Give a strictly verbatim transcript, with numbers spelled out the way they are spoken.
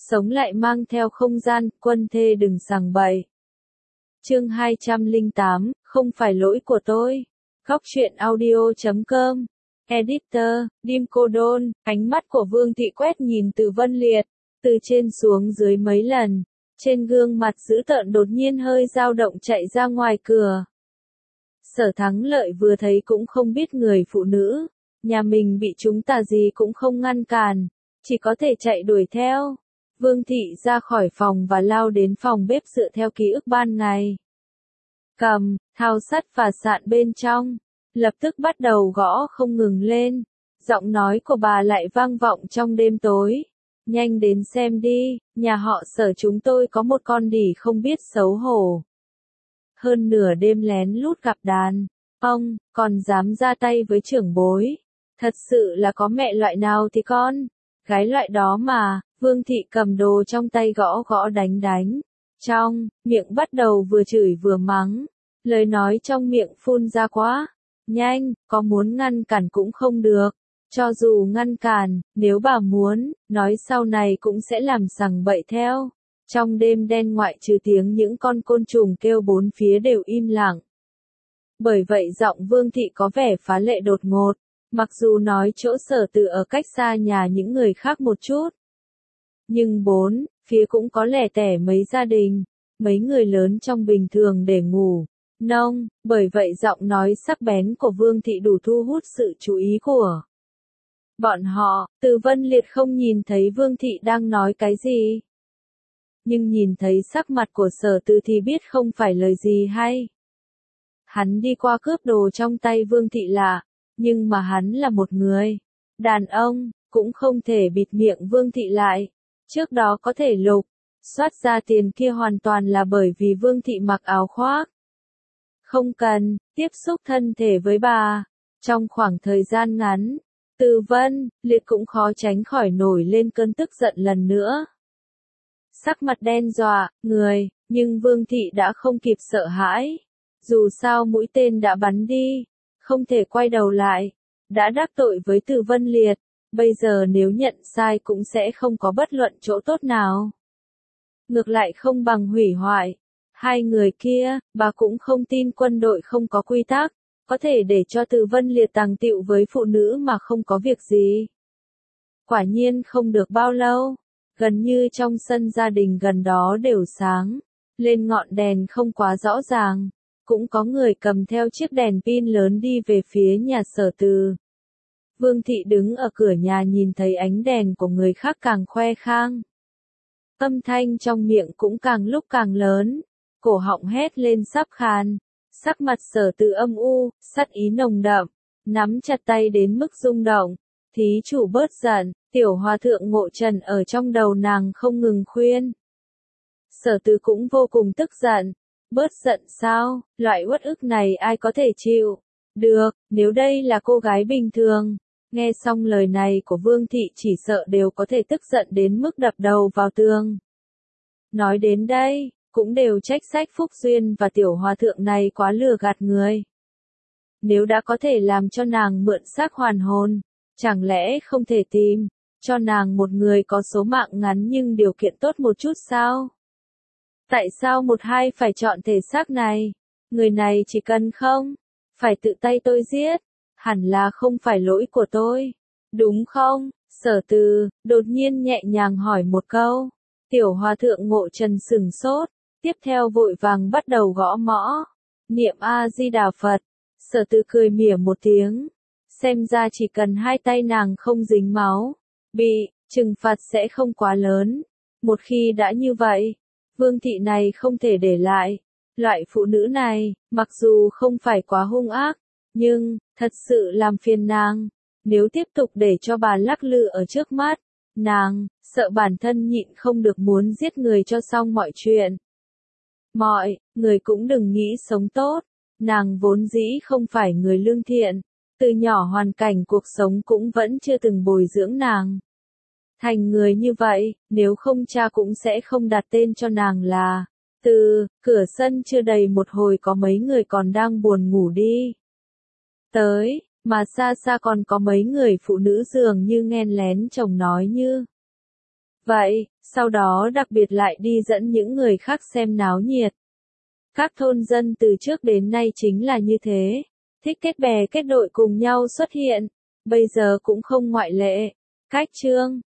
sống lại mang theo không gian, quân thê đừng sằng bậy. Chương hai trăm lẻ tám, không phải lỗi của tôi. Góc truyện audio chấm com. Editor, Dim Cô Đôn, ánh mắt của Vương Thị quét nhìn Từ Vân Liệt, từ trên xuống dưới mấy lần, trên gương mặt dữ tợn đột nhiên hơi dao động chạy ra ngoài cửa. Sở Thắng Lợi vừa thấy cũng không biết người phụ nữ, nhà mình bị chúng tà gì cũng không ngăn cản, chỉ có thể chạy đuổi theo. Vương Thị ra khỏi phòng và lao đến phòng bếp dựa theo ký ức ban ngày. Cầm, thao sắt và sạn bên trong, lập tức bắt đầu gõ không ngừng lên. Giọng nói của bà lại vang vọng trong đêm tối. Nhanh đến xem đi, nhà họ Sở chúng tôi có một con đỉ không biết xấu hổ. Hơn nửa đêm lén lút gặp đàn, ông, còn dám ra tay với trưởng bối. Thật sự là có mẹ loại nào thì con, gái loại đó mà. Vương Thị cầm đồ trong tay gõ gõ đánh đánh. Trong miệng bắt đầu vừa chửi vừa mắng. Lời nói trong miệng phun ra quá nhanh, có muốn ngăn cản cũng không được. Cho dù ngăn cản, nếu bà muốn, nói sau này cũng sẽ làm sằng bậy theo. Trong đêm đen ngoại trừ tiếng những con côn trùng kêu bốn phía đều im lặng. Bởi vậy giọng Vương Thị có vẻ phá lệ đột ngột, mặc dù nói chỗ Sở Từ ở cách xa nhà những người khác một chút. Nhưng bốn phía cũng có lẻ tẻ mấy gia đình, mấy người lớn trong bình thường để ngủ, nông, bởi vậy giọng nói sắc bén của Vương Thị đủ thu hút sự chú ý của bọn họ. Từ Vân Liệt không nhìn thấy Vương Thị đang nói cái gì, nhưng nhìn thấy sắc mặt của Sở Từ thì biết không phải lời gì hay. Hắn đi qua cướp đồ trong tay Vương Thị lạ, nhưng mà hắn là một người đàn ông, cũng không thể bịt miệng Vương Thị lại. Trước đó có thể lục soát ra tiền kia hoàn toàn là bởi vì Vương Thị mặc áo khoác, không cần tiếp xúc thân thể với bà. Trong khoảng thời gian ngắn, Từ Vân Liệt cũng khó tránh khỏi nổi lên cơn tức giận lần nữa. Sắc mặt đen dọa người, nhưng Vương Thị đã không kịp sợ hãi. Dù sao mũi tên đã bắn đi, không thể quay đầu lại. Đã đắc tội với Từ Vân Liệt, bây giờ nếu nhận sai cũng sẽ không có bất luận chỗ tốt nào. Ngược lại không bằng hủy hoại. Hai người kia, bà cũng không tin quân đội không có quy tắc, có thể để cho Từ Vân Liệt tàng tựu với phụ nữ mà không có việc gì. Quả nhiên không được bao lâu, gần như trong sân gia đình gần đó đều sáng lên ngọn đèn không quá rõ ràng, cũng có người cầm theo chiếc đèn pin lớn đi về phía nhà Sở Từ. Vương Thị đứng ở cửa nhà nhìn thấy ánh đèn của người khác càng khoe khang. Âm thanh trong miệng cũng càng lúc càng lớn, cổ họng hét lên sắp khàn. Sắc mặt Sở Từ âm u, sát ý nồng đậm, nắm chặt tay đến mức rung động. Thí chủ bớt giận, tiểu hòa thượng Ngộ Trần ở trong đầu nàng không ngừng khuyên. Sở Từ cũng vô cùng tức giận. Bớt giận sao, loại uất ức này ai có thể chịu được, nếu đây là cô gái bình thường. Nghe xong lời này của Vương Thị chỉ sợ đều có thể tức giận đến mức đập đầu vào tường. Nói đến đây, cũng đều trách sách Phúc Duyên và tiểu hòa thượng này quá lừa gạt người. Nếu đã có thể làm cho nàng mượn xác hoàn hồn, chẳng lẽ không thể tìm cho nàng một người có số mạng ngắn nhưng điều kiện tốt một chút sao? Tại sao một hai phải chọn thể xác này? Người này chỉ cần không phải tự tay tôi giết, hẳn là không phải lỗi của tôi, đúng không? Sở Từ đột nhiên nhẹ nhàng hỏi một câu. Tiểu hòa thượng Ngộ Trần sừng sốt, tiếp theo vội vàng bắt đầu gõ mõ, niệm A Di Đà Phật. Sở Từ cười mỉa một tiếng, xem ra chỉ cần hai tay nàng không dính máu, bị trừng phạt sẽ không quá lớn. Một khi đã như vậy, Vương Thị này không thể để lại. Loại phụ nữ này, mặc dù không phải quá hung ác, nhưng thật sự làm phiền nàng. Nếu tiếp tục để cho bà lắc lư ở trước mắt, nàng sợ bản thân nhịn không được muốn giết người cho xong mọi chuyện. Mọi người cũng đừng nghĩ sống tốt. Nàng vốn dĩ không phải người lương thiện, từ nhỏ hoàn cảnh cuộc sống cũng vẫn chưa từng bồi dưỡng nàng thành người như vậy, nếu không cha cũng sẽ không đặt tên cho nàng là Từ. Cửa sân chưa đầy một hồi có mấy người còn đang buồn ngủ đi tới, mà xa xa còn có mấy người phụ nữ dường như nghe lén chồng nói như vậy, sau đó đặc biệt lại đi dẫn những người khác xem náo nhiệt. Các thôn dân từ trước đến nay chính là như thế, thích kết bè kết đội cùng nhau xuất hiện, bây giờ cũng không ngoại lệ. Cách chương